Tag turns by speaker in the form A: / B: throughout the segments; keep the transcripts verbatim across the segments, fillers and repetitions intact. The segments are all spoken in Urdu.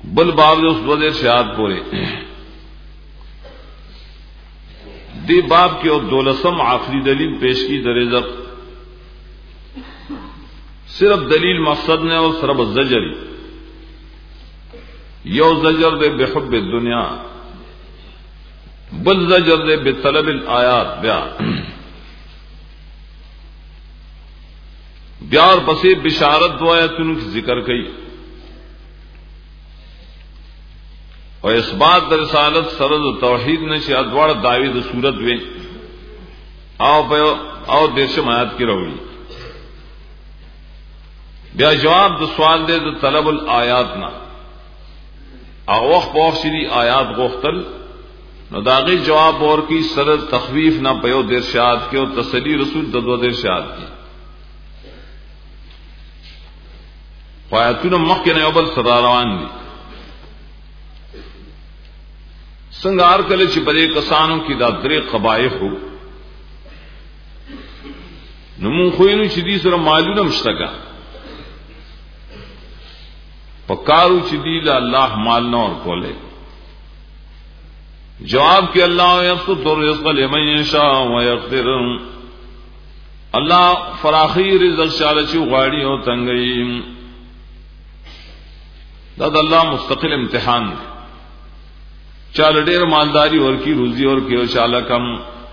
A: بل باب دے اس دو دیر شہاد پورے دی باب کی اور دولسم آخری دلیل پیش کی در رزق صرف دلیل مقصد نے اور صرف زجری یو زجر دے بحب الدنیا بل زجر دے بطلب الآیات بیا بیار پسی بشارت دو آیتوں کی ذکر کی اور اس بات در رسالت سرد توحید نشی ادوار دعوی در صورت وے آو بیو آو دیرشم آیات کی روڑی بیا جواب دو سوال دے دو طلب الآیات نا آو وقت پوخ شدی آیات غختل نو داغی جواب اور کی سرد تخویف نہ پیو دیرشاد کے اور تسلی رسول دو دیرشاد کی آیاتون مخ کے نیوبل سراروان دی سنگار کله چې بده کسانو کې دا درې قبایح وو نو مون خو یې چې دې سره مالونه مشتګه پکارو چې دې له الله مال نور کوله جواب کې الله یبسط الرزق لمن یشاء ويقدر الله فراخي رزق شاله چې غاړي او تنګي دا د الله مستقل امتحان دی چال ډېر مالداری اور کی روزی اور کی چاله کم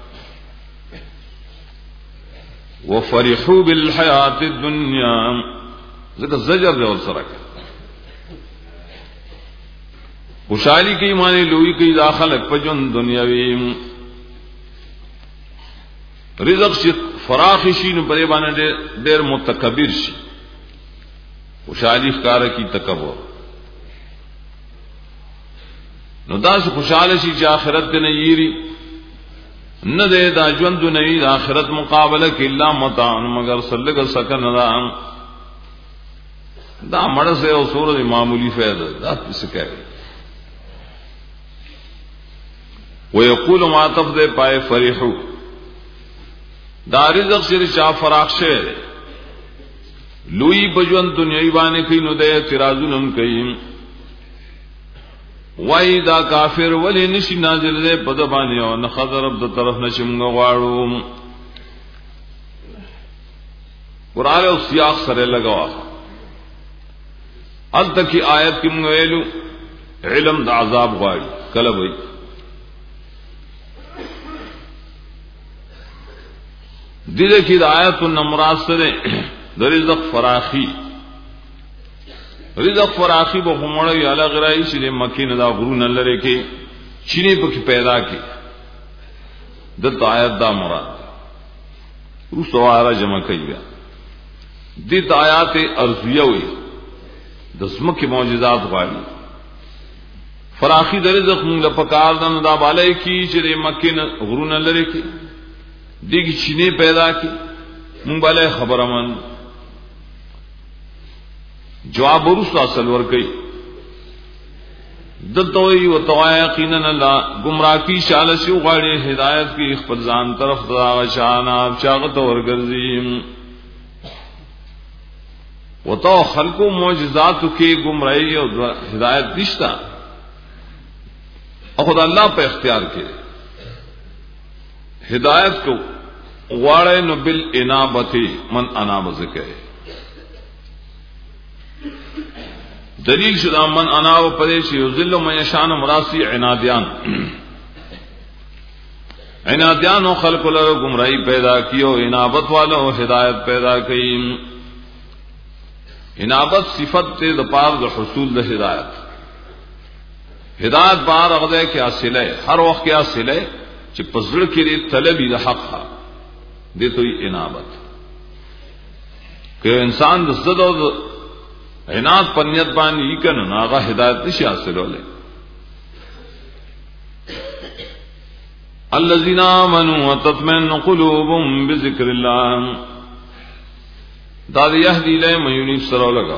A: وفرحوا بالحیات الدنیا ذکر زجر دے اور سره خوشحالی کی معنی لوی کی داخل پجن دنیاوی رزق شي فراخ شي نو پرې باندې ډېر متکبر شي خوشحالی ښکار کی تکبر نو دا سے خوشحال شي چې آخرت ته نه یری نه دې دا ژوند نه ی آخرت مقابله کې الا متاع مگر سلګ سکن دا دا مړ سے او سورہ معمولی فائدہ دا څه کوي ويقول ما تفذ پای فرحو دا رزق شری چا فراخ شه لوی بجوان دنیای باندې کوي نو دې اعتراضون کوي وای دا کافر ولی نشی نازل دے پد باندې او نه خضر رب د طرف نشم غواړو قران او سیاق سره لگاوا ال تک کی آیت کې موږ ویلو علم د عذاب غواړي کله وای دغه کې د آیت النمرات سره د رزق فراخی رزق فراخی به همړی اعلی غرای چې مکه نه دا غرون لره کې چینه په پیدا کې د آیات دا مراد رو سواره جمع کوي بیا د آیات ارضیه وي د سمکه معجزات غواړي فراخی د رزق موږ په کار د دا بالای کې چې مکه نه غرون لره کې دغه چینه پیدا کې موږ بالای خبرمن جواب ورسو اصل ور گئی دتوئی و تو یقینا اللہ گمراہ کی شال سے غاڑی ہدایت کی خپل ځان طرف دا شانا چاغت ور گرزیم و تو خلق معجزات کی گمراہی اور ہدایت نشتا اور خدا اللہ پہ اختیار کے ہدایت کو غاڑے نو بالانابۃ من اناب ذکر دلیل شدہ من انا و پریشی یذل من یشان مراسی عنادیان عنادیان و خلق لرو گمراہی پیدا کیو انابت والو ہدایت پیدا کی انابت صفت تے دپار د حصول د ہدایت ہدایت بار اغدے کیا سلے ہر وقت کیا سلے چې پزړه کې طلبی د حق ها دې تو انابت کہ انسان د زد او عناد پنیت باندې کنه ناغه هدایت نشي حاصلوله الذين امنوا وتطمئن قلوبهم بذكر الله دا يهدي له من ينيب سره لگا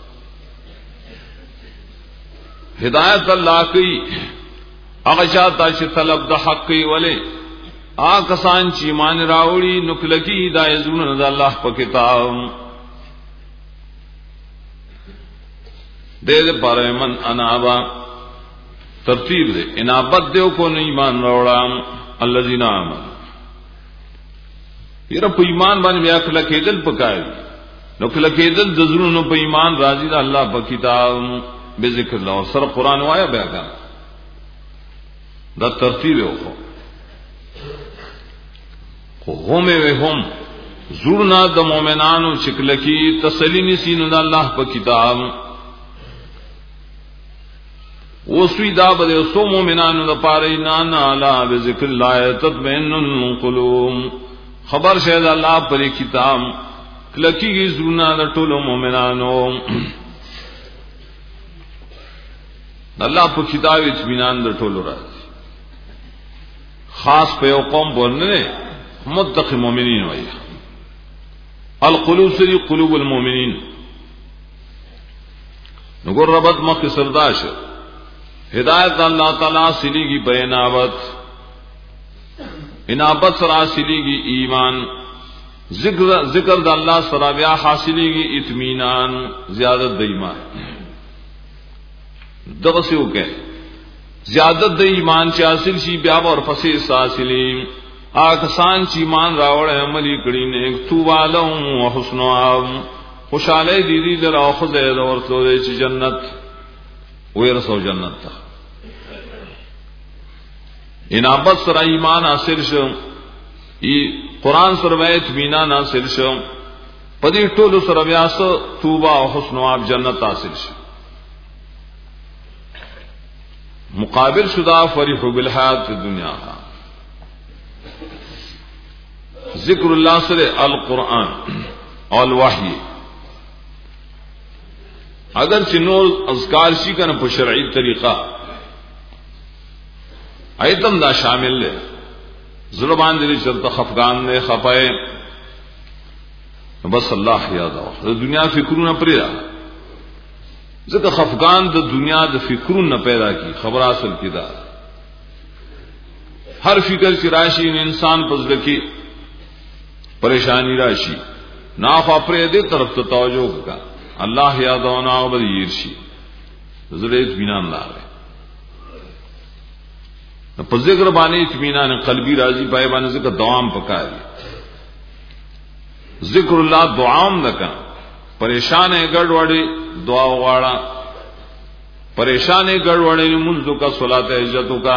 A: ہدایت اللہ کی اغشاتا چې طلب د حق کی ولې آ کسان چې ایمان راوړي نکلکی ہدایت زونه د الله په کتاب دے دے پارے من انابا ترتیب دے انابت دیو کو ایمان روڑا الذین آمنوا یہ رب ایمان باندې بیا کله کېدل پکای نو کله کېدل د زړونو په ایمان راضی دا الله په کتاب به ذکر الله سره قران وایا بیا کا دا ترتیب یو خو هم وی هم زړونه د مؤمنانو شکل کی تسلی نسینو د الله په کتاب وسوی دا به سو مؤمنانو د پاره نه نه الا بذکر الله تطمئن القلوب خبر شاید الله پر کتاب کلکی زړونه د ټولو مؤمنانو الله په کتاب اطمینان د ټولو راځي خاص په یو قوم باندې متقی مؤمنین وایي القلوب سری قلوب المؤمنین نګور ربط مخ سرداش ہدایت اللہ تعالی سلیگی بینابت انابت سر حاصلی ایمان ذکر ذکر د اللہ سرا بیا حاصلی گی اطمینان زیادت د ایمان دغسیو کہ زیادت د ایمان چ حاصل شي بیا ور پسې حاصلی آکسان چ ایمان راوړ عملی کړي نه توبه لهم وحسن خوشاله دي دي در اخذ ورته چې جنت ورسو جنت ته انابت سره ایمان حاصل شو ای قران سره وایت مینا حاصل شو پدې ټولو سره بیا سو توبه او حسن او جنت حاصل شو مقابل شدا فرح بالحیات الدنیا ذکر الله سره القرآن او الوحی اگر چې نور اذکار شي کنه په شرعي طریقه ایتم دا شامل لے ظلمان دلی چلتا خفگان نے خفائے بس اللہ یاد آو دنیا فکرون نہ پریدا ذکر خفگان دا دنیا دا فکرون نہ پیدا کی خبر حاصل کی دا ہر فکر کی راشی انسان پزل کی پریشانی راشی ناخوا پریدے طرف تو توجہ کا اللہ یاد آو نا بدیر شی ذریعت بینان لا رہے په ذکر باندې اطمینان قلبی راضی پای باندې ذکر دوام پکاري ذکر الله دعام نکا پریشان ہے گڑ وڑی دعا واڑا پریشان ہے گڑ وڑی منذ کا صلات عزتوں کا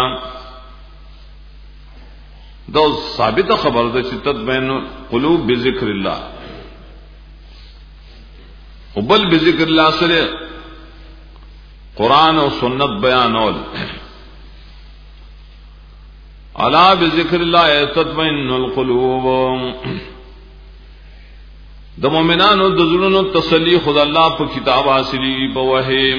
A: دو ثابت خبر ده چې تطمئن قلوب بذکر الله وبل بذکر الله سره قران او سنت بیانول الا بذکر الله تطمئن القلوب د مؤمنانو د زړونو تسلی خدای الله په کتاب حاصلی په وحی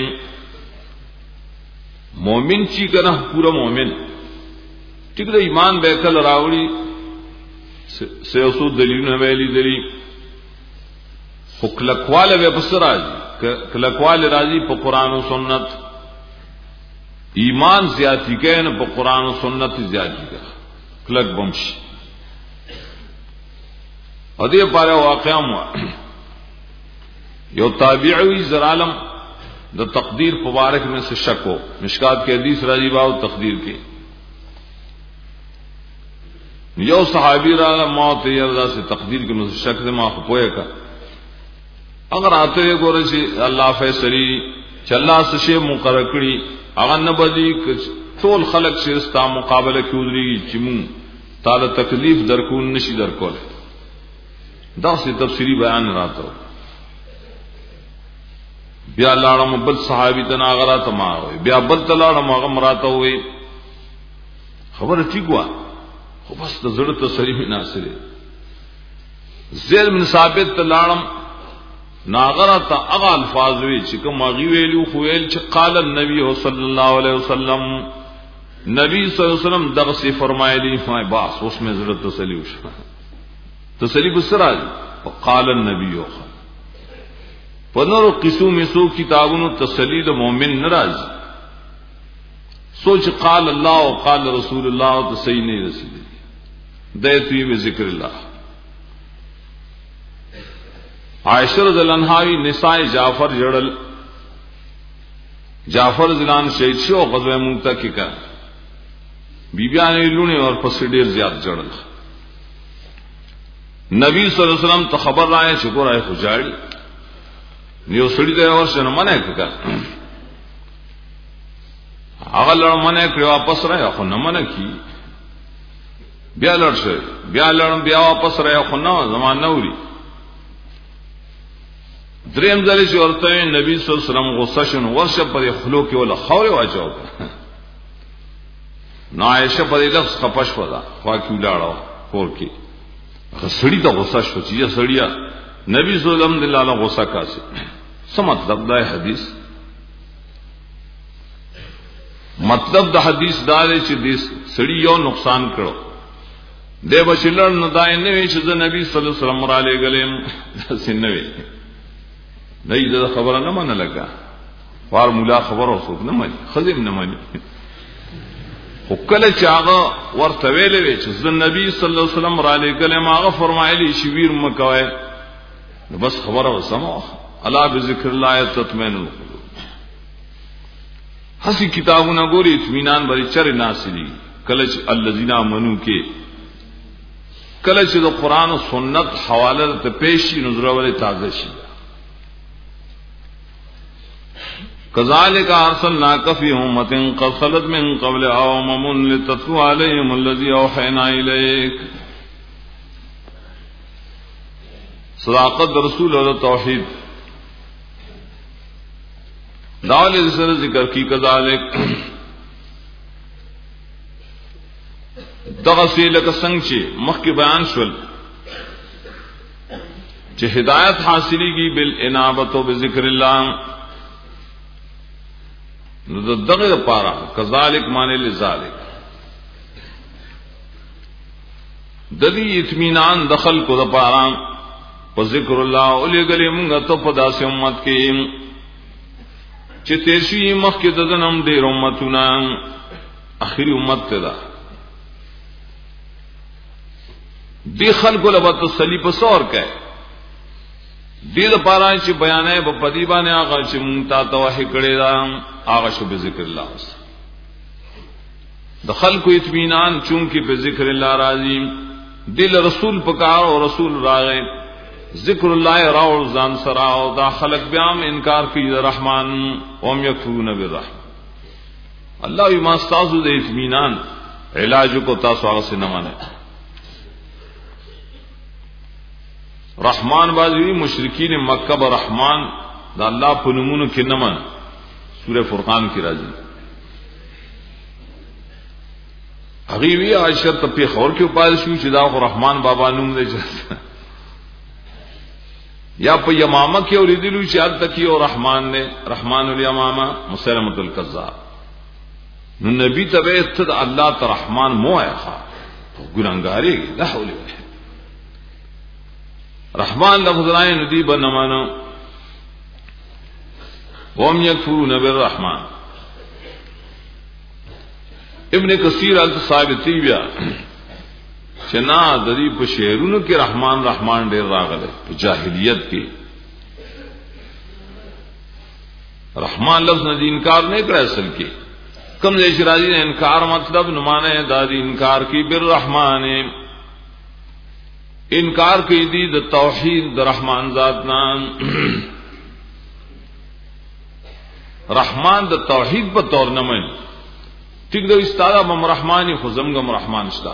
A: مومن چی کنه پورا مومن ٹھیک ده ایمان به کل راوړي سياسو دلیلونه ویلي دلی خو کلکواله به بسراج کلکواله راځي په قران او سنت ایمان زیاتی کین په قران او سنت زیاتی کا کلک بمشي ا دې پاره واقعا مو یو تابعی زرالم د تقدیر مبارک میں سے شک ہو مشکات کے حدیث راضی باو تقدیر کے یو صحابی را موت یردا سے تقدیر کے میں سے شک سے ما پوئے کا اگر آتے ہوئے گورے سے اللہ فیصلی چلا سے مقرر کړي اگر نہ بدی ټول خلق سے استا مقابله کیودري چې مون تعالی تکلیف درکون نشي درکول دا سے تفسیری بیان راته بیا لاړم بل صحابي تنا غرا تما وي بیا بل تلاړم هغه مراته وي خبر ٹھیک وا خو بس د زړه تسری نه ناسره زید بن ثابت تلاړم ناغرا تا اغا الفاظ وی چې کوم غي ویلو خو ویل چې قال النبي صلی الله علیه وسلم نبی صلی الله علیه وسلم دغه سی فرمایلی ما باس اس میں ضرورت تسلی وشو تسلی بسرا قال النبي پنورو قسم سو کتابونو تسلی د مؤمن ناراض سوچ قال الله او قال رسول الله تو صحیح نہیں رسیدي دایته میں ذکر الله عائشہ رضی اللہ عنہا نساء جعفر جڑل جعفر زلان شهید شو غزوه موته کې کا بیبیانه لونه اور پس ډیر زیات جړل نبی صلی الله علیه وسلم ته خبر راځي چې ګورای خوجاړي نیو سړی دا ورسره منه کړه هغه لړ منه کړ واپس راځي خو نه منه کی بیا لړ شي بیا لړم بیا واپس راځي خو نه زمان نوري دریم ځل چې ورته نبی صلی الله علیه وسلم غصه شون ورشه پر خلو کې ولا خوره واچو نو عائشہ په لفظ خپش ودا خوا کې ولاړو کور کې سړی ته غصه شو چې سړیا نبی صلی الله علیه وسلم دلاله غصه کاسي څه مطلب دا حدیث مطلب د حدیث دا دی چې دې سړی یو نقصان کړو دی بشلر نه دای نه وی چې نبی صلی الله علیه وسلم را لګلم سنوي نه دې خبره نه منه لگا فارمولا خبر اوسو نه مانی خزم نه مانی وکله چې هغه ورته ویلې چې نبی صلی الله علیه وسلم را لګلم هغه فرمایلی شویر مکوي نو بس خبره وسمو الا بذکر الله تطمئن القلوب هسي کتابونه ګوري اطمینان بری چر ناسلی کله چې الذین آمنو کې کله چې د قران او سنت حواله ته پیشي نظر ولې تازه شي كذلك ارسلناك في امه قد خلت من قبل امم لتتلو عليهم الذي اوحينا اليك صداقت رسول الله توحید داول سره ذکر کی كذلك دغه سیلک څنګه چې مخکې بیان شول چې هدایت حاصلېږي بالانابه او بذکر الله نو دغه لپاره كذلك معنی لذالک د دې اطمینان دخل کو لپاره په ذکر الله او لګلې موږ ته په داسې امت کې چې تیر شي مخکې د دنم ډېر امتونه اخري امت ته ده دې خلکو له وته صلیب سور کوي دې لپاره چې بیانې په پدی باندې هغه چې مونږ ته توحی کړی دا هغه شو به ذکر الله د خلکو اطمینان چونکی په ذکر الله راځي دل رسول پکار او رسول راغی ذکر الله راو ځان سره او دا خلق بیا انکار کوي د رحمان او هم یکفرون بالرحمن الله یې ما استاسو د اطمینان علاج کو تاسو هغه سره نه مانه رحمان بازوی مشرکین مکہ با رحمان دا اللہ په نومونو کې نه من سورہ فرقان کې راځي هغه وی عائشہ ته په خور کې پال شو چې دا رحمان بابا نوم دی یا په یمامه کې اوریدلو چې حد تک یو رحمان نے رحمان الیمامه مسلمۃ الکذاب نو نبی ته ته الله ته رحمان مو آیا ګناګاری لا حول ولا رحمان لفظ رائے ندی بنمانا وهم یکفرون بالرحمن ابن کثیر الت ثابتی بیا چنا دری په شعرونو کې رحمان رحمان ډیر راغله په جاهلیت کې رحمان لفظ نه انکار نه کړ اصل کې کوم ځای شرازی نے انکار مطلب نمانه دادی انکار کی بالرحمن انکار کوي دي د توحید د رحمان ذات نام رحمان د توحید په تور نه مې ټیک د استاد بم رحمانی خو زمګم رحمان شتا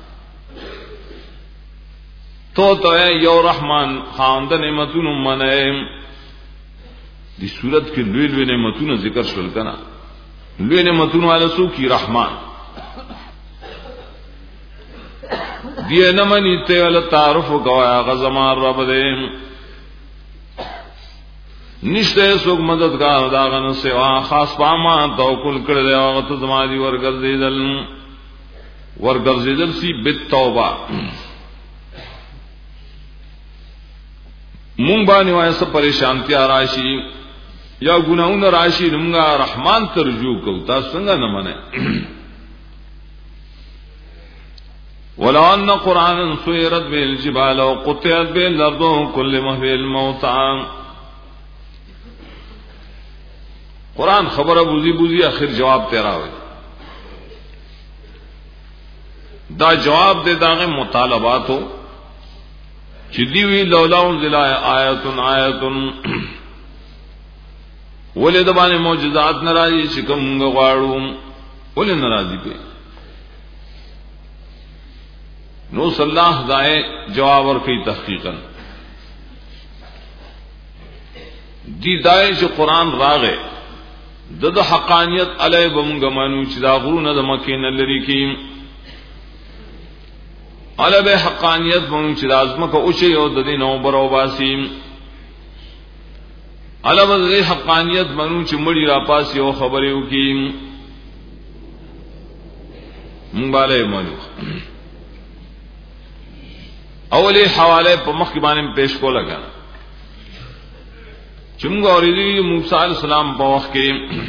A: تو ته یو رحمان خواند نعمتونو منه دي صورت کې لوی لوی نعمتونو ذکر شول کنا لوی نعمتونو علی سو کی رحمان دی نه منی ته ول تعارف غوا غزما رب دې نشته څوک مددگار دا غن سوا خاص پاما توکل کړل او ته زما دی ورګرځیدل ورګرځیدل سی بالتوبه مونږ باندې وایي څه پریشانتیا راشي یا ګناونه راشي موږ رحمان ترجو کو تاسو څنګه نه منئ ولو ان قرانا سيرت به الجبال وقطعت به الارض، كل محو الموتى. ولو ان قرانا سيرت به الجبال وقطعت به الارض، كل محو الموتى. ولو ان قرانا سيرت به الجبال وقطعت به الارض، كل محو الموتى. ولو ان قرانا سيرت به الجبال وقطعت به الارض، كل محو الموتى. قرآن خبر بوزی بوزی آخر جواب تیرا ہوئی دا جواب دے داغے مطالبات ہو چدی ہوئی لولا انزل آیتن آیتن ولی دبانے معجزات نراضی شکم غواړو ولی ناراضی پہ نو صلی اللہ دائے جواب اور کی تحقیقا دی دائے جو قرآن راغے دد حقانیت علیہ بمگمانو چدا غرون د مکین لری کی علیہ بے حقانیت بم چدا ازم کو اوچے او د دینو برو باسیم علیہ بے حقانیت بنو چ مڑی را پاس یو خبرو کی مبالے منو اولی حوالے په مخ باندې پیش کو لگا چمګ اوریدي موسی علیہ السلام په وخت کې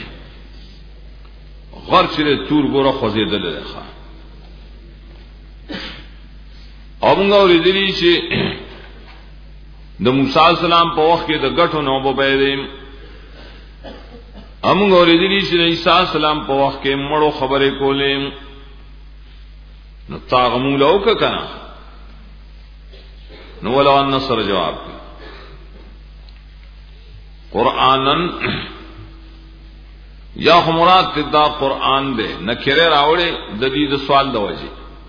A: غر چې تور ګوره خوځیدل ښه او موږ اوریدي چې د موسی علیہ السلام په وخت کې د غټو نو په پیدې موږ اوریدي چې د عیسی علیہ السلام په وخت کې مړو خبرې کولې نو تاغمو لوک کنا نو ولو ان نصر جواب کی قرآنن یا مراد دا قرآن دے نکرے راوڑے ددید سوال دا وجہ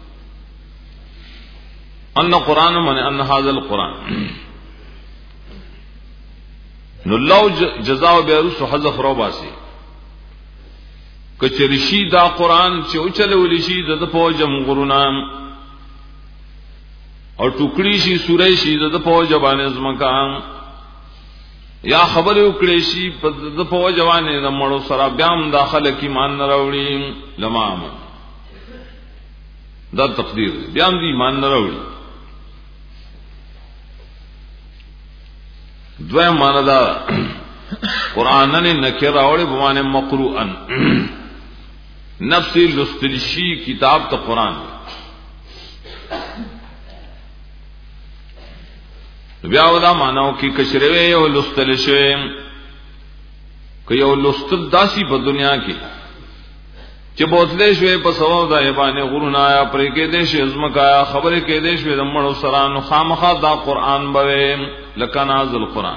A: ان قرآن من ان هذا القرآن نو لو جزاء بیروس حذف رو باسی کچرشی دا قرآن چه اچھلے ولیشی دا دا پوجم غرونام اور ٹکڑی شی سورہ شی د په جوانه زمکان یا خبر وکړي شي د په جوانه د مړو سره بیام داخله کی مان نه راوړي لمام دا تقدیر بیام دی مان نه راوړي دوی مان دا قران نه نکره راوړي بمانه مقروءا نفس لستلشی کتاب ته قران بیا ودا مانو کی کشروی یو لستل شوی که یو لستل داسی په دنیا کې چې بوتلې شوی په سبب د ایبانه غرون آیا پرې کې دې شی ازمکا خبره کې دې شوی د مړو سرانو خامخا دا قران به لکنازل قران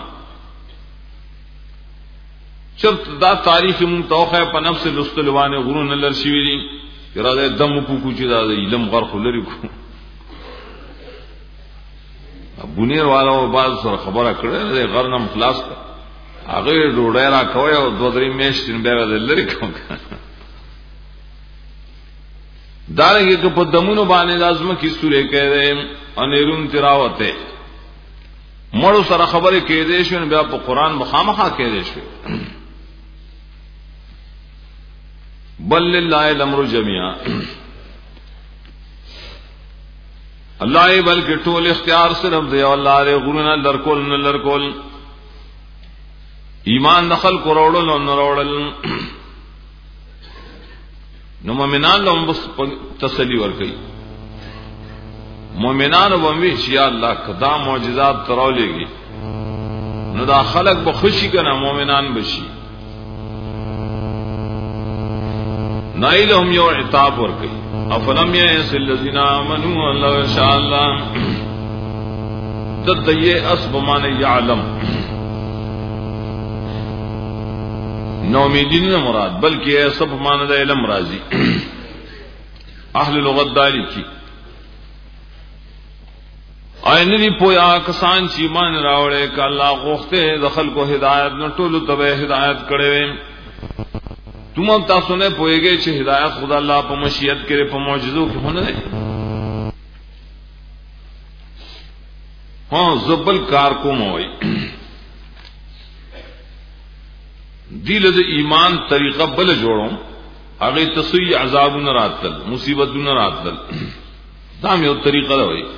A: چرت دا تاریخ مون توخه په نفس لستل وانه غرون لر شوی دي اراده دم کو کو چې دا علم غرق لري کو بنیر والا باز سره خبره کړه غرنم خلاص هغه ډوډۍ را کوي او دوه درې میاشتې به لري کوم دارنګه که په دمونو باندې لازم کی سورې کړي انیرون تراوته مړو سره خبره کړي شو بیا په قران مخامخه کړي شو بل لله الامر جميعا اللہ بلکہ ټول اختیار صرف دی الله دې غرونه لرکول نه لرکول ایمان دخل کروڑل او نروڑل نو مومنان له بس تسلی ورکړي مومنان ومه چې الله کدا معجزات ترولېږي نو دا خلق به خوشي کنه مومنان بشي نایلهم یو عتاب ورکړي افلم یئس الذین آمنوا ان لو شاء الله تدی اسب من یعلم نو امیدین مراد بلکہ اسب من د علم راضی اهل لغت دالی کی آئین دی پویا کسان چی ایمان راوڑے کہ اللہ غوختے دخل کو ہدایت نہ ټول تبع ہدایت کړي تم اب تاسو نه پوهیږئ چې هدایت خدا الله په مشیت کې په معجزو کې هونه ده ها زبل کار کوم وای دل د ایمان طریقه بل جوړو هغه تسوی عذابونه راتل مصیبتونه راتل دا یو طریقه ده وای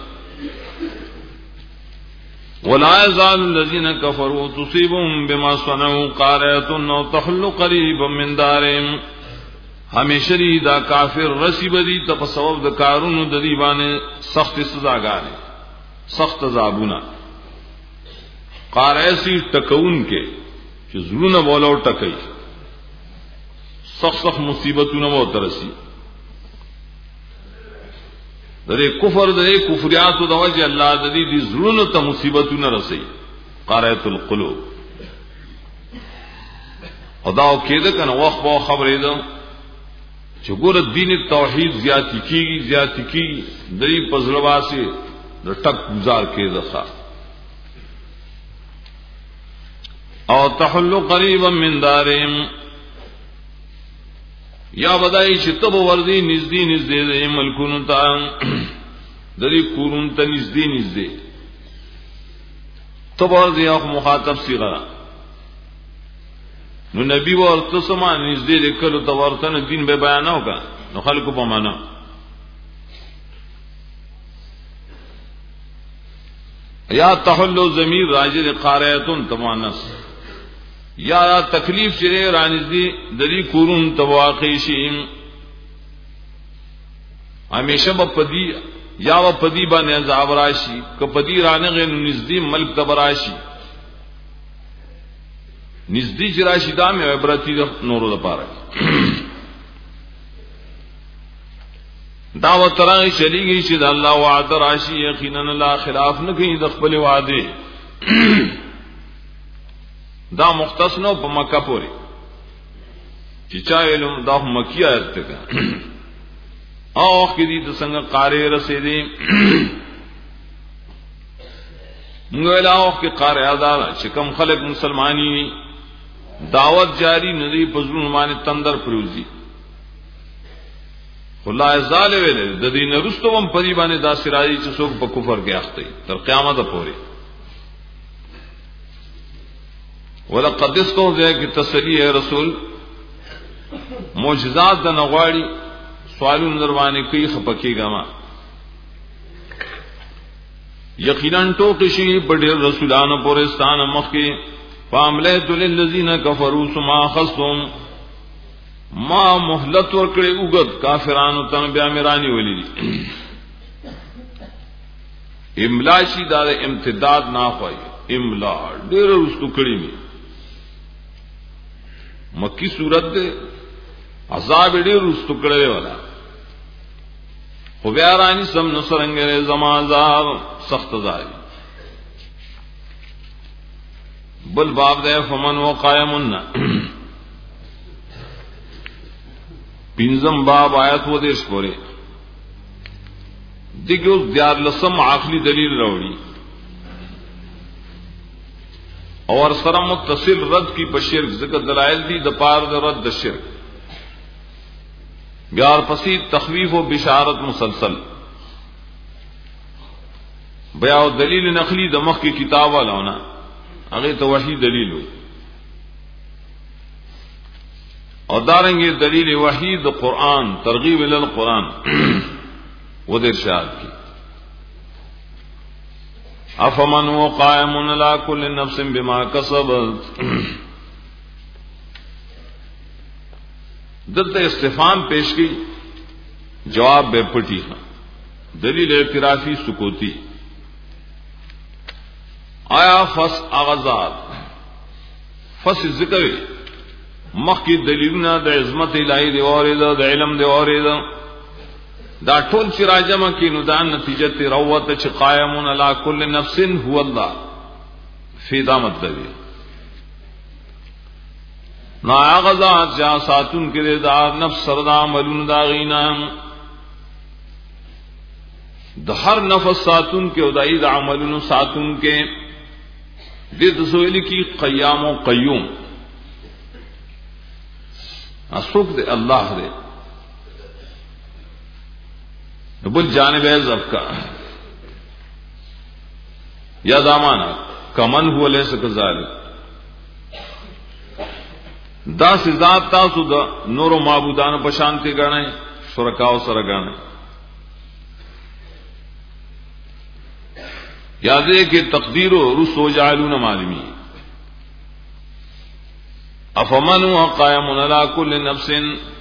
A: ولا يزال الذين كفروا تصيبهم بما صنعوا قارعة او تحل قريبا من دارهم ہمیشہ دا کافر رسی بدی ته سبب د کارونو د دی باندې سخت سزاګانې سخت عذابونه قارعسی ټکون کې چې زړونه بولو ټکای سخت سخت مصیبتونه مو ترسي دغه کفر دغه کفریات د وجه الله د دې د زړونو ته مصیبتونه رسي قارئۃ القلوب خداو کېده کنه وخت په خبرې ده چې ګور دین توحید زیاتی کیږي زیاتی کیږي دې پزړواسي د ټک گزار کېده او تحل قریبا من دارهم یا بدای چې تب ورزي نږدې نږدې ملکونو ته دلی کورون ته نږدې نږدې تب ورزي او مخاطب صيغه نو نبی ورته سما نږدې لیکلو ته ورته دین به بیانو کا نو خلکو په معنا یا تحل ضمیر راجل قاریتون تمانس یا تکلیف چره رانزدی دلی کورون تواقیشیم ہمیشہ با پدی یا با پدی با نیزاب راشی که پدی رانغی نزدی ملک تبراشی نزدی چراشی دامی عبرتی نورو دا پارا دعوت تراغی چلی گئی چید اللہ وعد راشی یقینا لا خلاف نکی دخبل وعدے دا مختص نو په مکه پوری چې چا علم دا مکی آیت ته او کې دي د څنګه قاری رسیدي موږ له او کې قاری آزاد چې کوم خلک مسلمانی دعوت جاری ندی پزړو باندې تندر پروزي خدای زال ویل د دین رستوم پری باندې دا سرائی چې څوک په کفر کې اخته تر قیامت پورې ولقد استهزئ کی تسلی ہے رسول معجزات د نغواړي سوالونه دروانه کوي خپکی غما یقینا ټوک شي په ډېر رسولانو پورستان مخکي فاملت للذین کفروا ثم خصم ما مهلت ورکړي وګد کافرانو ته بیا میرانی ولې املا شي دا امتداد نه خوای املا ډېر رستو کړي می مکی صورت دے عذاب ډیر رستکړې والا خو بیا رانی سم نصرنګره زما عذاب سخت ځای بل باب دے فمن وقائمن پنځم باب آیات و دیش پورې دغه دیار لسم عقلی دلیل راوړي اور سره متصل رد کی بشرک ذکر دلائل دی د پار د رد د شرک بیار پسی تخویف و بشارت مسلسل بیا دلیل نقلی د مخ کی کتاب والاونا هغه ته وحی دلیل وي او دارنګ دلیل وحی د قران ترغیب ال القران و د ارشاد کی افمن وقائم لا كل نفس بما كسبت دلته استفهام پیش کی جواب بے پٹی دلیل اعترافی سکوتی آیا فس اغزاد فس ذکر مخ کی دلیلنا د عظمت الہی دی اورید د علم دی اورید دا ټول چې راجمه کې نو دا نتیجه ته روته چې قائمون علی کل نفس هو الله فی دامت دی نا غزا جا ساتون کې دا نفس سردا عملون دا غینا د هر نفس ساتون کې او دای د عملونو ساتون کې دې تسویل کی قیام او قیوم اسوک دے اللہ دے بل جانب ہے زبکا یا دامانا کمن ہوا لیسا کذالک دا سزاد تاسو دا نور و معبودان پشانتی گانے شرکاو سرگانے یادے کہ تقدیر و رسو جعلون معلومی افمن هو قائم على كل نفس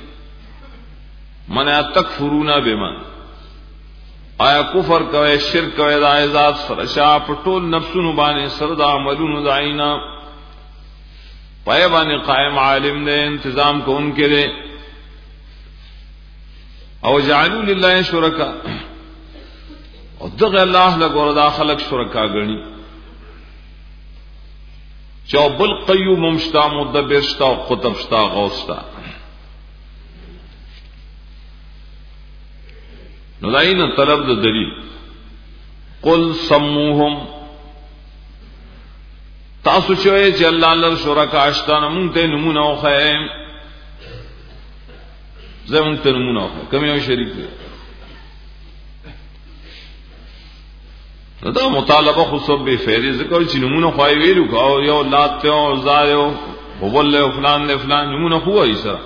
A: من تکفرون بمن آیا کفر کوي شرک کوي د عذاب سره شاپ ټول نفسونو باندې سره د عملونو داینا پای باندې قائم عالم دې تنظیم کوونکې دې او جعلوا لله شرکا او دغه الله لګور دا خلق شرکا غني چوب القیوم مشتا مدبر شتا قطب شتا غوث شتا نو داین طلب د دلیل قل سموهم تاسو چوي چې الله لر شرکا اشتان مونږ ته نمونه وخه زمون ته نمونه وخه کوم یو شریک دی دا مطالبه خو سب به فیض ذکر چې نمونه خوای ویلو او یو لات ته او زایو وبل له فلان له فلان نمونه خو وایي سره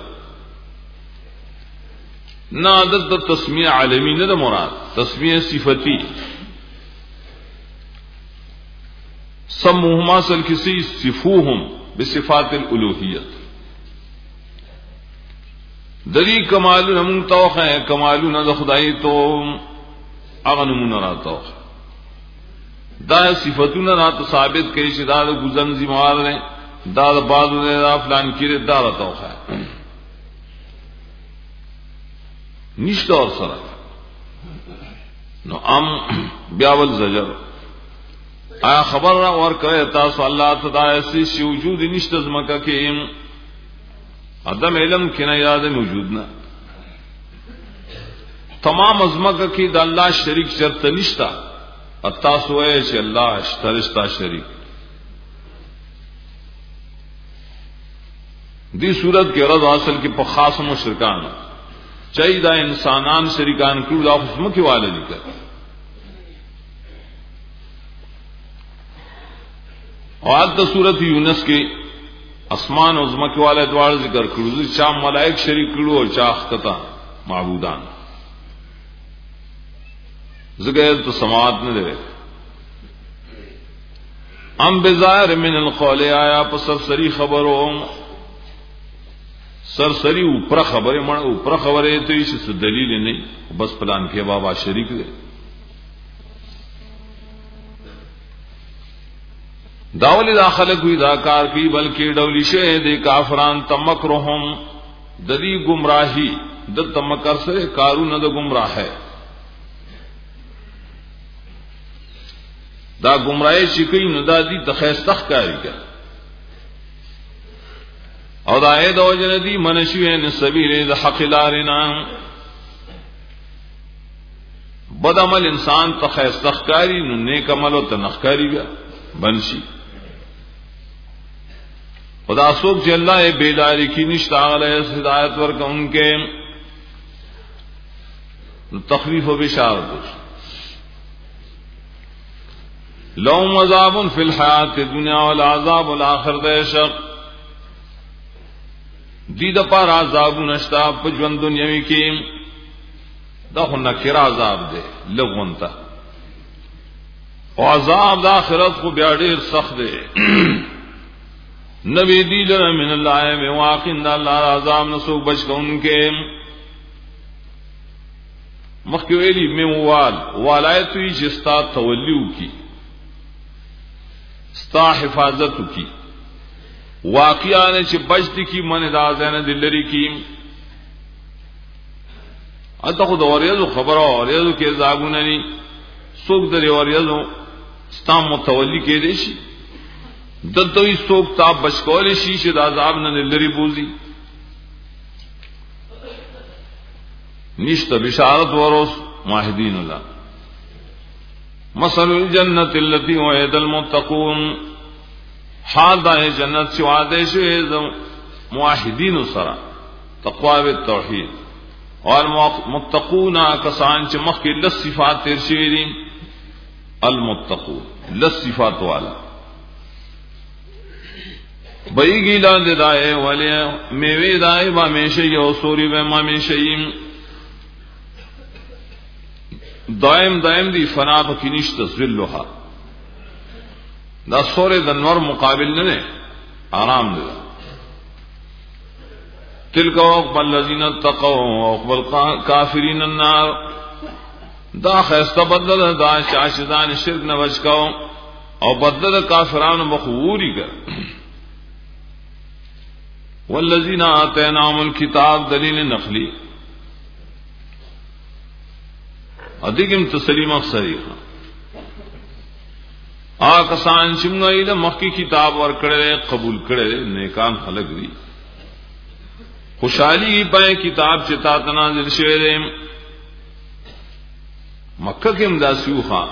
A: نه د تسمیه عالمی نه مراد تسمیه صفتی سموهما سل کسی صفوهم بصفات الالوهیت دری کمالون من توخه کمالون د خدای تو هغه نمونه را توخه دا صفاتونه را ثابت کړي چې دا د گزن زموار نه دا د بازو نه دا فلان کړي دا را توخه نشته اور سره نو ام بیاول زجر آیا خبر را ور کوي تاسو الله تعالی سي وجود نشته زمکه کې عدم علم کنا یاد موجود نه تمام ازمکه کې د الله شریک شرط نشته تاسو وایي چې الله اشترستا شریک دی صورت کې رضا اصل کې په خاص مشرکان چای دا انسانان شریکان کړو دا خصم کې والي لیکل او د سورۃ یونس کې اسمان او زمکه والے دوار ذکر کړو چې چا ملائک شریک کړو او چا خطا معبودان زګیر تو سماعت نه دی ام بظاهر من القول آیا په سرسری خبرو سرسری اوپر خبره مړ اوپر خبره ته هیڅ دلیل نه بس پلان کې بابا شریک دی داولی داخله کوئی دا کار کی بلکې ډولی شه د کافران تمکرهم د دې گمراهی د تمکر سره کارونه د گمراه ہے دا گمراهی چې کوي نو دا دي تخیستخ کاری کوي او دا اې د وجنه دي منشوی ان سبیل د حق لارنا بد عمل انسان تخیستخ کاری نو نیک عمل او تنخکاری بیا بنشي خدا سوک چې الله بیلاری کی نشتا علیہ ہدایت ورکا ان کے تخفیف و بشارت لهم عذاب فی الحیات الدنیا والعذاب الاخر دیشق دید پر عذاب نشتا په ژوند دنیوي کې دا خو نکره عذاب دی لغونتا او عذاب د آخرت خو بیا ډیر سخت دی نبی دی لرا من اللہ میں واقعن دا اللہ عذاب نسو بچ کن کے مخیویلی میں موال والایتوی جستا تولیو کی ستا حفاظتو کی واقعانے چی بچ دی کی من دا زین دلری کی اتا خود اوریدو خبر اوریدو کے زاگوننی سوک در اوریدو ستا متولی کے دیشی دلتوی سوک تا بچکول شیش دا عذاب نن لری بوزی نشت بشارت وروس معاہدین اللہ مثل الجنت اللتی وعد المتقون حال دا جنت سے وعدے شوئے معاہدین سرا تقوی بالتوحید اور متقون کسان چ مخی لس صفات تیر شوئے المتقون لس صفات والا بئی گیلان دے دائے والے میوے دائے با میشی او سوری و ما میشیم دائم دائم دی فنا پکی نشت ذلها دا سور دنور مقابل ننے آرام دے تلک وقب اللذین اتقوا وقب الکافرین النار دا خیستہ بدل دا چاشدان شرک نوچکاو او بدل کافران بخوری کر والذین آتیناهم الکتاب دلیل نقلی ادګم تسلیم اخسری آ کسان چې موږ یې مخکې کتاب ورکړل قبول کړل نیکان خلق دي خوشحالی پای کتاب چې تا تنازل شوی دی مکه کې امداسیو خان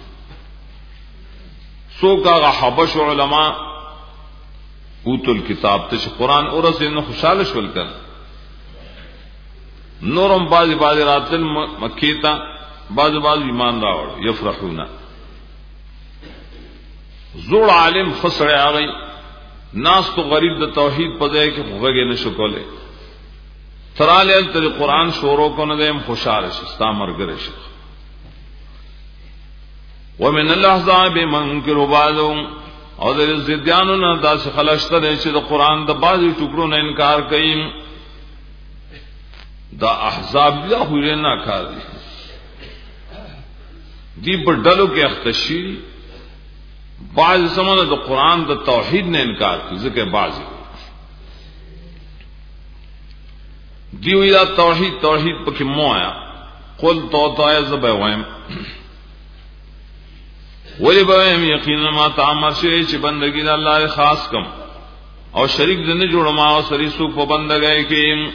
A: سو کا حبش علماء اوتل کتاب ته قرآن اورسه نو خوشاله شول کړ نورم بعضی بعضی راتل مکی تا بعض بعض ایمان راوړ یفرحون زوړ عالم خسر اغی ناس تو غریب د توحید په ځای کې خوګه نشو کوله تراله تر قرآن شورو کو نه دیم خوشاله شستا مرګره شي ومن الاحزاب من كر بعضهم او د زیدانو نه داس خلشته چې د قرآن د بعضی ټکړو نه انکار کوي دا احزاب یا هوی نه کار دي دی په ډلو کې اختشی بعض سمونه د قرآن د توحید نه انکار کوي ځکه بعضی دی وی دا توحید توحید پکې مو آیا قل تو تو ای زبه وایم ولی بایم یقینا ما تعمر شي چې بندگی د الله خاص کم او شریک دنه جوړ ما او سری سو په بندګۍ کې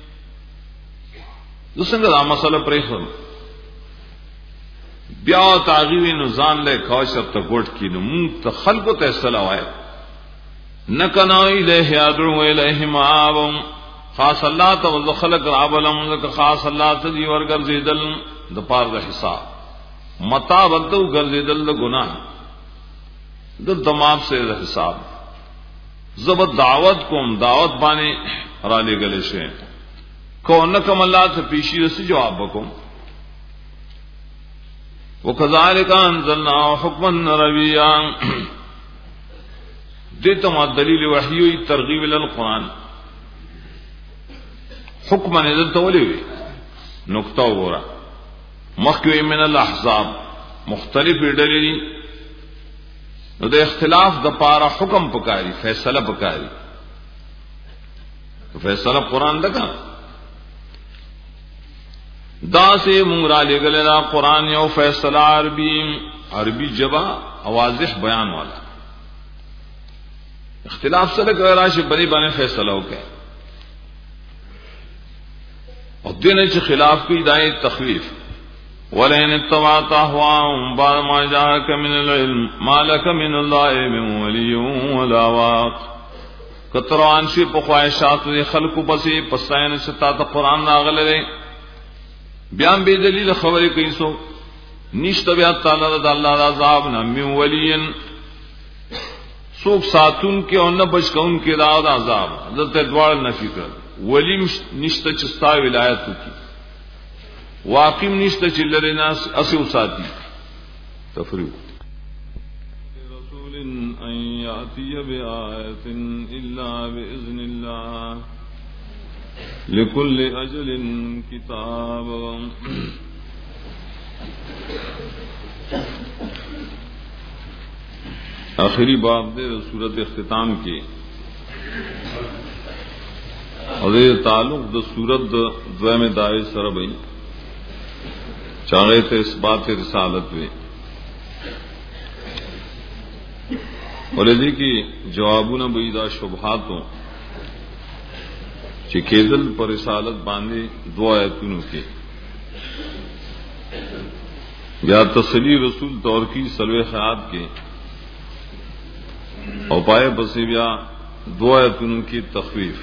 A: نو څنګه دا مسله پرې خو بیا تعغیب نزان له کاشف ته ګټ کینو مونږ ته خلقو ته السلام وای نکنا الیه ادعو الیه مآب خاص الله ته خلق رابلم خاص الله ته دی ورګر زیدل د پار د حساب متا وقتو ګرځیدل د ګناه د تمام سے حساب زب دعوت کوم دعوت باندې را لګل شي کو نکم الله ته پیشي رس جواب وکم وکذالک انزلنا حکما ربیا دته ما دلیل وحی ترغیب ال القران حکما نزل تولی نقطه وره مخکوی من الاحزاب مختلف ډلې نو د اختلاف د پاره حکم پکاري فیصله پکاري فیصله قران دغه دا سه مونږ را لګل دا قران یو فیصله عربي عربي جبا واضح بیان والا اختلاف سره کوي راشي بری باندې فیصله وکړي او دینه چې خلاف کوي دای تخویف ولئن اتبعت اهواهم بعد ما جاءك من العلم ما لك من الله من ولي ولا واق کتران شي په خواهشات خلقو پسې پساین شتا ته قران راغله بیان به دلیل خبرې کوي سو نشته بیا تعالی د الله د عذاب نه من ولین سوک ساتون کې او نه بچ کون کې دا د عذاب دلته دوړ نفي کړ ولی نشته چې ستا ولایت وکي واقیم نشته چې لری ناس اسو ساتي تفریق رسول ان یاتی بآیت الا باذن الله لكل اجل کتاب آخری باب دے سورۃ اختتام کی اور تعلق د سورۃ دویم دای سره بین چاہے ته اثبات رسالت وی ولدی کی جوابونه بیدا شبهاتو چې کېدل پر رسالت باندې دو آیتونو کې بیا تسلی رسول دور کی سلوه خیات کې او پائے بسی بیا دو آیتونو کی تخفیف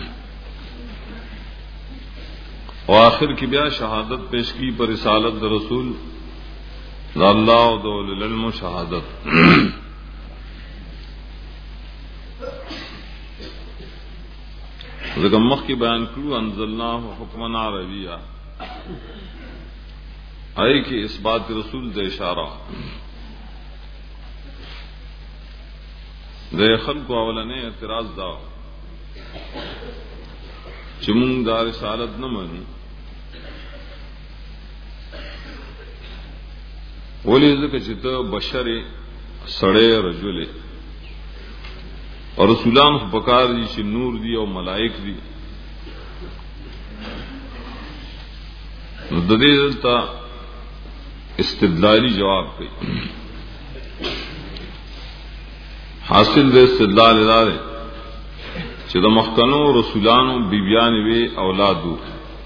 A: اور آخر کی بیا شہادت پیش کی پر رسالت در رسول اللہ و دول العلم و شہادت زگمخ کی بیان کرو انزلناہ حکمنا عربیہ آئے کہ اس بات رسول دے اشارہ دے خلق و اولنے اعتراض دا چمون دا رسالت نہ منی ولی ذکر چتا بشر سڑے رجل اور رسولان پکار دی چھ نور دی اور ملائک دی ددی دلتا استدلالی جواب کوي. حاصل د استدلال ادارے چې د مخکنو رسولانو بیبیان وی اولادو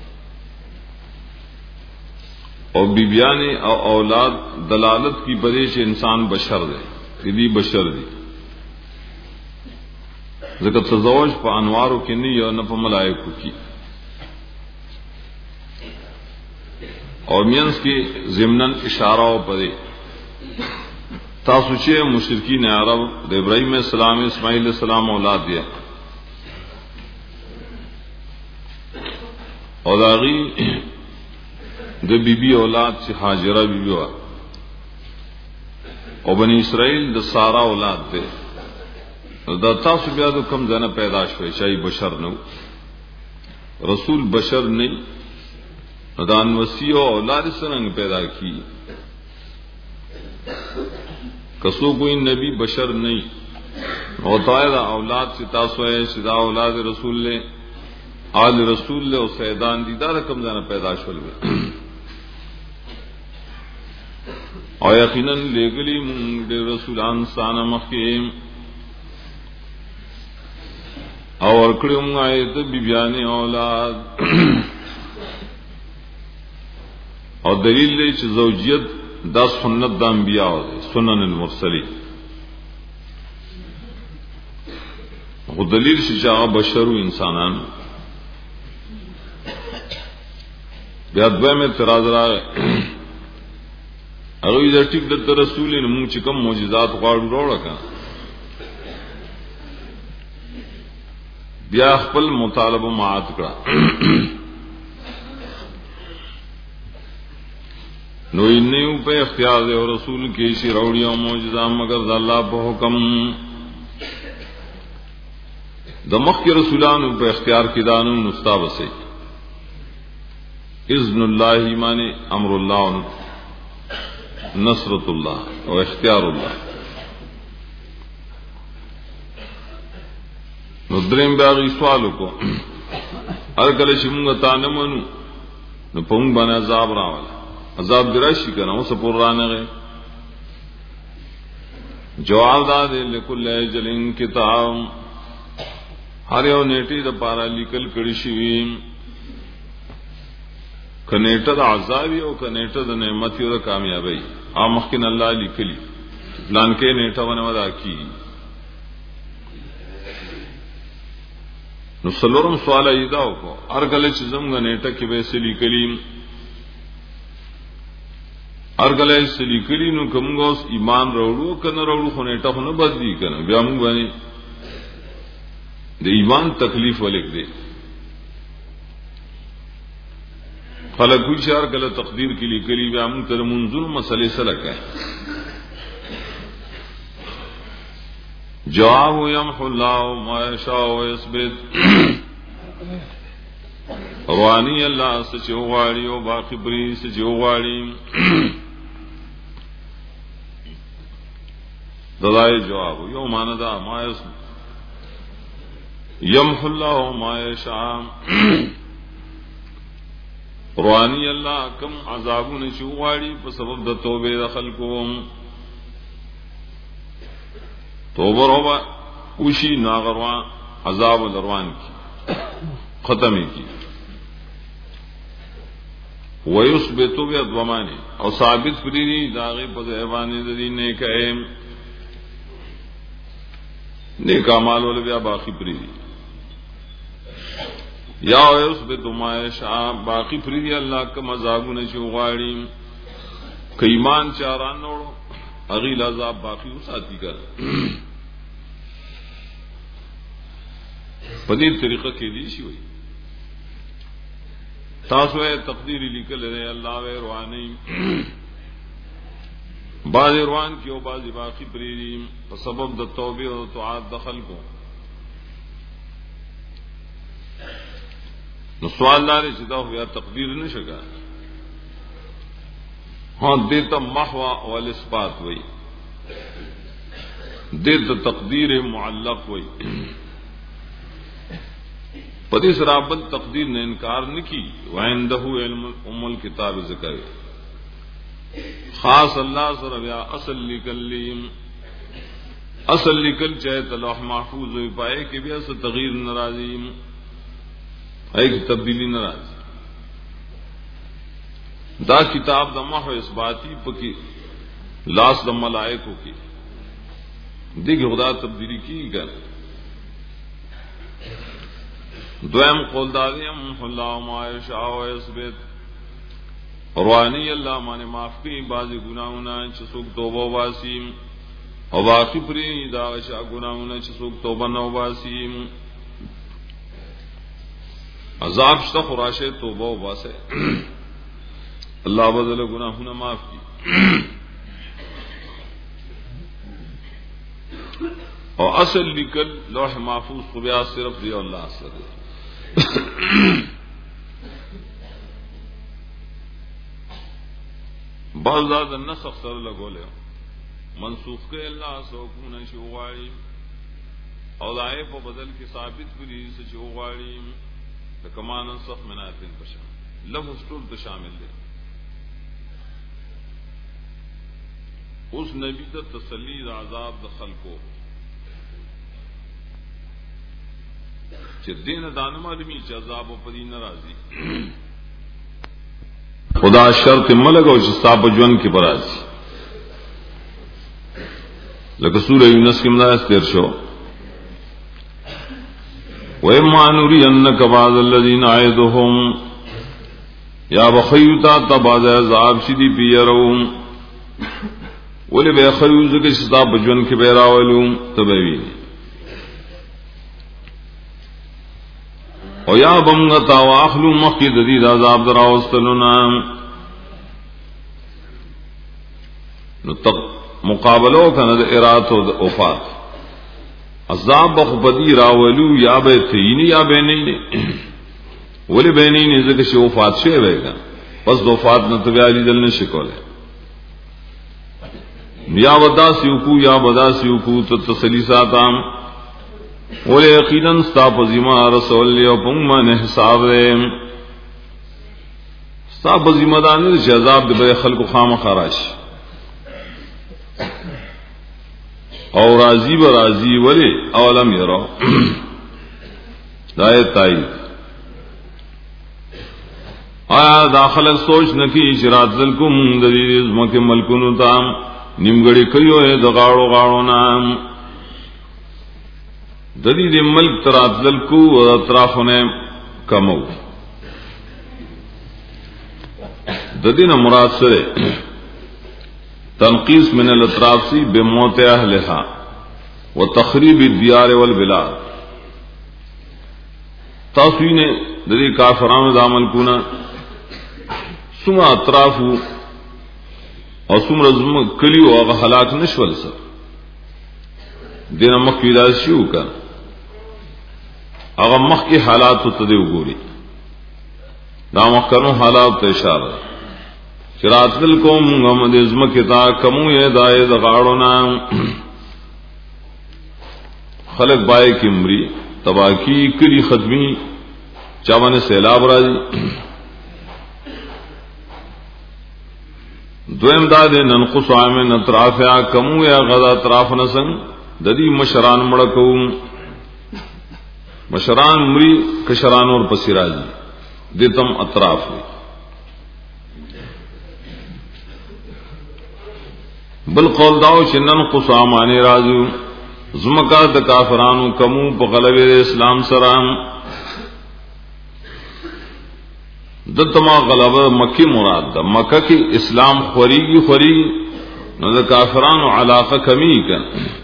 A: او بیبیان او اولاد دلالت کی بدی چې انسان بشر دی کدی بشر دی ځکه تزوج په انوارو کې نه یو نه په ملائکو کې اور مینس کی ضمنن اشارہ و پدے تاسو چې مشرکین عرب د ابراہیم السلام اسماعیل السلام اولاد دیا او داغي د بی بی اولاد چې هاجره بی بی وا او بنی اسرائیل د سارا اولاد ده دا تاسو بیا د کوم ځنه پیدا شوي شای بشر نو رسول بشر نه دان وسیع اولاد څنګه پیدا کی کسو کوئی نبی بشر نہیں ہوتا ہے اولاد سے تاسو ہے سدا اولاد رسول نے آل رسول نے او سیدان دیدار کم جانا پیدا شول او یقینا لګلی مونږ د رسولان سانه مخکې او ورکړو مونږ ایت بیبیان اولاد او دلیل دی چې زوجیت دا سنت د انبیاء دی سنن المرسلین او دلیل چې هغه بشر او انسانان بیا دویم اعتراض راغی هغه یې ټیک د رسول نه موږ چې کوم معجزات غواړو وروړه بیا خپل مطالبه مات کړه نو انیو په اختیار دی رسول کې شی راوړي او معجزه مگر د الله په حکم د مخکې رسولانو په اختیار کې دانو مستابسه اذن الله معنی امر الله نصرت الله او اختیار الله نو دریم باغی سوالو کو هر کله چې موږ تا نه منو نو په موږ باندې عذاب راوړل عذاب دراشی کنه اوس پر رانه غي جواب داد لکل اجل کتاب هر یو نیټه د پارا لیکل کړي شي کنيټه د عذاب او کنيټه د نعمت او د کامیابی ا مخکن الله لیکلی پلان کې نیټه ونه ودا کی نو سلورم سوال ایدا وکړه هر کله چې زمغه نیټه کې به سلی کلیم ارګلې سلی کلی نو کومګوس ایمان وروړو کنه وروړو خو نیټه خو نه بدلی کنه بیا موږ باندې د ایمان تکلیف ولګ دی خلک وی شهر کله تقدیر کلی کلی بیا موږ تر منځونو مسلې سره کوي جواب یمحو الله ما یشاء ويثبت روانی الله سچ غواړي او باقی بری سچ غواړي دلائل جواب یو معنی دا ما یمحو الله ما یشاء روانی الله کم عذابونه شو غواړي په سبب د توبې د خلقو توبه روبا وشي ناغروا عذاب دروان کی ختمه کی ويثبتوا بضمانه او ثابت کړی داغه په ځوانې د دین نه کایم نیک اعمال ول بیا باقی پری یا ويثبتوا ما یشاء باقی پری الله کوم عذابونه شو غواړي ک ایمان چاران نوړو اغیل عذاب باقی وساتی کړ په دې طریقه کې دي شي وي تاسو یې تقدیر لیکل لري الله و رواني بعض روان کې او بعض باقی پری په سبب د توبې او طاعت دخل کو نو سوال لري چې دا هو تقدیر نشګا ها دې ته محو او اثبات وای دې ته تقدیر معلق وای پدې سره بل تقدیر نه انکار نکي وعنده علم ام الكتاب ذکر خاص اللہ سره بیا اصل لیکلیم اصل لیکل چاہے تو لوح محفوظ ہوئی پائے کہ بیا سے تغیر ناراضی ایک تبدیلی ناراضی دا کتاب دا محو اثباتی پکی لاس دا ملائکو کی دیکھ خدا تبدیلی کی گر دویم قول دادیم اللہ ما یشاء و یثبت روانی اللہ مانے معاف کی بعضی گناہونا چسوک توبہ و باسیم او باقی پری داغشا گناہونا چسوک توبہ نو باسیم عذاب شتا خراشے توبہ و باسے اللہ بدل گناہونا معاف کی اور اصل لکل لوح محفوظ خبیات صرف دیا اللہ اصل بعض زیادہ نسخ سر لگو لے منسوخ کے اللہ سوکون شوغاڑی اور دائے پا بدل کی ثابت کری سے شوغاڑی کمان سخ مناتن پشا لفظ طول شامل دے اس نبی دا تسلی دا عذاب دا خلقو چھ دین دانم آدمی چھ عذاب و پدی نرازی خدا شرط ملگ اور صاحب جون کی برازی لکہ سورہ یونس کی مدارس تیر شو وَإِمَّا نُرِيَنَّكَ بَعْضَ الَّذِينَ نَعِدُهُمْ یا بخیوتا تبعض عذاب شدی پیرون ولی بے خیوز کے صاحب جون کی بیراولون تبوین او یا بمغتا واخلو مخی ددید عذاب دراوستلونا نو تق مقابلو کند ارات و وفات عذاب بخبدی راولو یا بے تینی یا بے نینی ولی بے نینی زکشی وفات شے بے گا پس دو وفات نتبیالی دل نشکولے یا بدا سیوکو یا بدا سیوکو تتسلی ساتام ولی یقیناً ستا پزیمہ رسول لیو پنگمان حساب دے ستا پزیمہ دانی دے عذاب دے بے خلق خام خراش اور راضی برازی ولی اولم یرو دایت تائید آیا داخل سوچ نکی شرات ذلکم دلیل ازمک ملکنو تام نمگڑی کریو ہے دغاڑو غاڑو نام ددی دے ملک ترات ذلکو و اطراف نے کمو ددی نا مراد سرے تنقیس من الاطراف سی بموت اہلہا و تخریب الدیار والبلاد تاسوین ددی کافران دامل کونا سمع اطرافو اور سمر کلیو اغا حلاک نشول سر دینا مخ کی داشیو کا اغا مخ کی حالات تو تدیو گوری دا مخ کرنو حالات تو اشارہ شرات دل کو منگم دزم کتا کمو یہ دائے دغاڑونا خلق بائے کی مری تباکی کری ختمی چاون سیلاب راجی دویم دادے ننقص عامن اطرافیا کمو یا غدا اطراف نسنگ ددی مشران مڑکو مشران مری کشران اور پسیراجی دیتم اطراف میں بل قول داو چنن قصامانی رازو زمکا د کافرانو کمو په غلبه اسلام سره دتما غلبه مکی مراد ده مکه کی اسلام خوریږي خوری نو د کافرانو علاقه کمی کن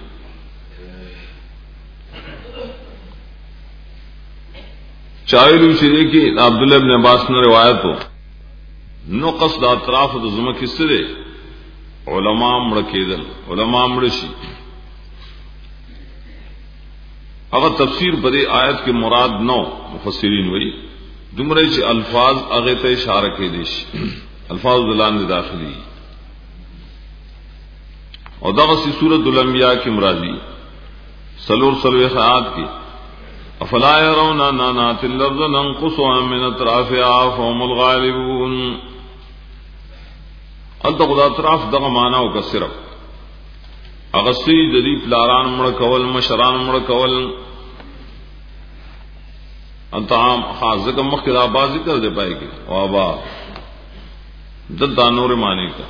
A: چایلو شری کی عبداللہ ابن عباس نے روایت ہو نو قصد اطراف د زمکی سره علماء مړ کېدل علماء مړ شي هغه تفسیر په دې آیت کې مراد نو مفسرین وایي دومره چې الفاظ هغه ته اشاره کوي شي الفاظ دلان داخلي او دغه سي سورۃ الانبیاء کې مرادي سلور سلوه آیات کې افلا يرون اننا الارض ننقصها من اطرافها فهم الغالبون انت خدا اطراف دغه معنا او کا صرف اغسی د دې پلاران مړ کول مشران مړ کول انت عام خاص ذکر مخکې آبا ذکر دے پائے گی او آبا دل دانور معنی کا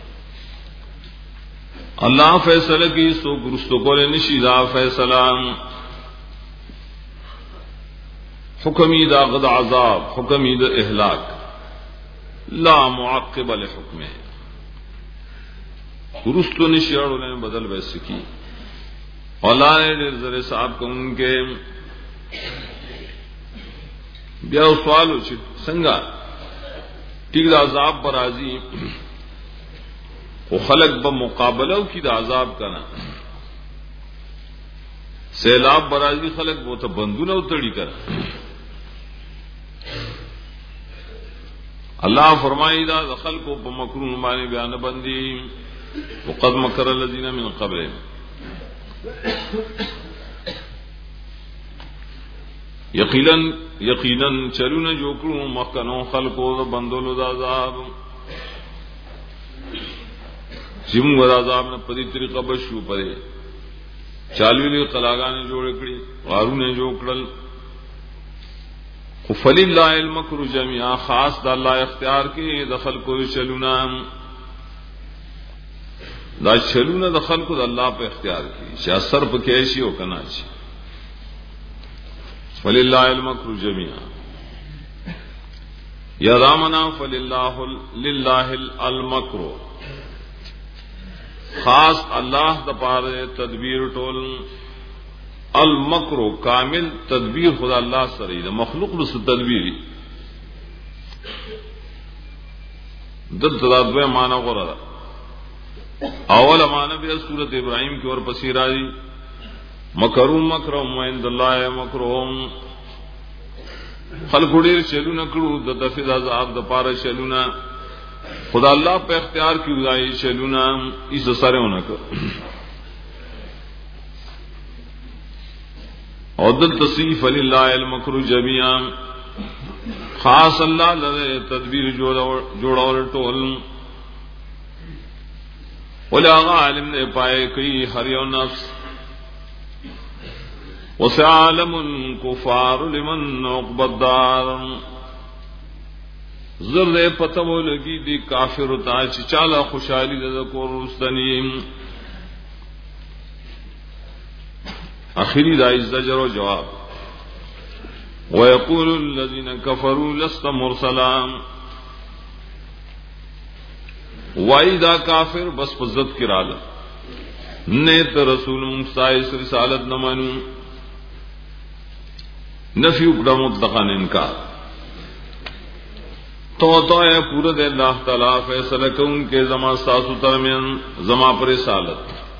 A: اللہ فیصلہ کی سو گرستو کولے نشی دا فیصلہ حکمی دا غد عذاب حکمی دا اہلاک لا معقب لحکمے گرستو نشی اڑولے بدل ویسے کی اللہ نے دیر ذرے صاحب کو ان کے بیا سوالو چې څنګه ټیک د عذاب پر راضی او خلق به مقابله او کی د عذاب کنا سیلاب برازی خلق بو ته بندونه او تړي کړه الله فرمایي دا خلقو په مکرون باندې بیان بندي وقد مکر الذين من قبلهم یقینا یقینا چلون جو کړو مخکنو خلقو د بندولو د عذاب سیم ور عذاب نه په دې طریقه بشو پره چالوی قلاګانې جوړ کړې غارونه جوړ کړل خفل الله المکر جميعا خاص د الله اختیار کې د خلقو چلونا دا چلونه د خلقو د الله په اختیار کې چې اثر په کې شي او کنه شي فلله المکر جميعا یا رامنا فلله لله المکر خاص اللہ د پاره تدبیر ټول المکر کامل تدبیر خدا اللہ سره د مخلوق رس تدبیری دل تدابه معنا غره اول معنا به سورۃ ابراہیم کی اور پسی راځي مکرون مکرهم عند الله مکرهم خلق ډیر چلونه کړو د دفع عذاب د پاره چلونه خدا اللہ پہ اختیار کی ودائی چلونا اس سارے ہونا کر عدل تصیف للہ المکر جميعا خاص اللہ لدے تدبیر جوڑا اور ٹول ولی آغا علم نے پائے کئی ہریو نفس وسعالم کفار لمن عقب الدار زرد پتمو لگی دی کافر تا چې چاله خوشحالی د کور رستنیم اخری دای زجر و جواب ويقول الذين كفروا لست مرسلا وایدا کافر بس فزت کراله نیت رسول مصائص رسالت نہ مانو نفی اکڑا مطلقاً انکار تو تو ہے پورا دے اللہ تعالیٰ فیصلہ کہ ان کے زما ساسو ترمین زما پر رسالت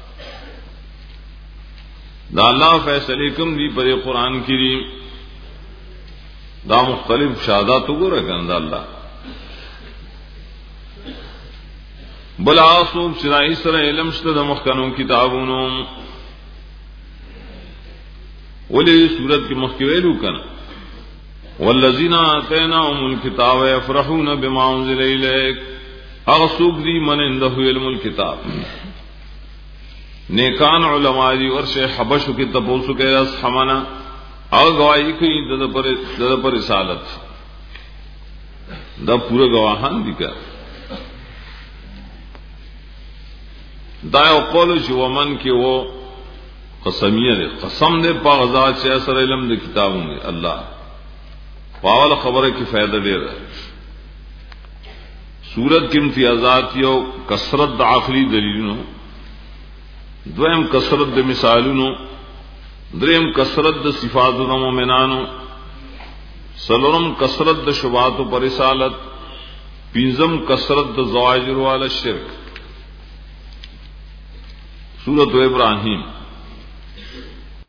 A: دا اللہ فیصلے کم دی پر قرآن کی دا مختلف شہادات کو رکھن دا اللہ بلا صوب سرائی سر علم شد مخکنوں کتابونوں ولی سورت کی مخکویلو کنا والذین آتیناهم الکتاب یفرحون بما انزل الیک اغسوک دی من عنده علم الکتاب نیکان علماء دی ورش حبشو کی تپوسو کے رس حمنا اغوائی کئی دا پر رسالت دا پورا گواہان دی کر دا یو قول شو ومن کی وہ قسمیہ دے قسم دے پاغذات سے اثر علم دے کتابوں دے اللہ پاول خبر کی فائدہ دے رہا سورت کی امتیازات یو کثرت عقلی دلیلونو دویم کثرت د مثالونو دریم کثرت د صفات د مومنانو سلورم کثرت د شبهات پر رسالت پنځم کثرت د زواجر والا شرک سورۃ ابراہیم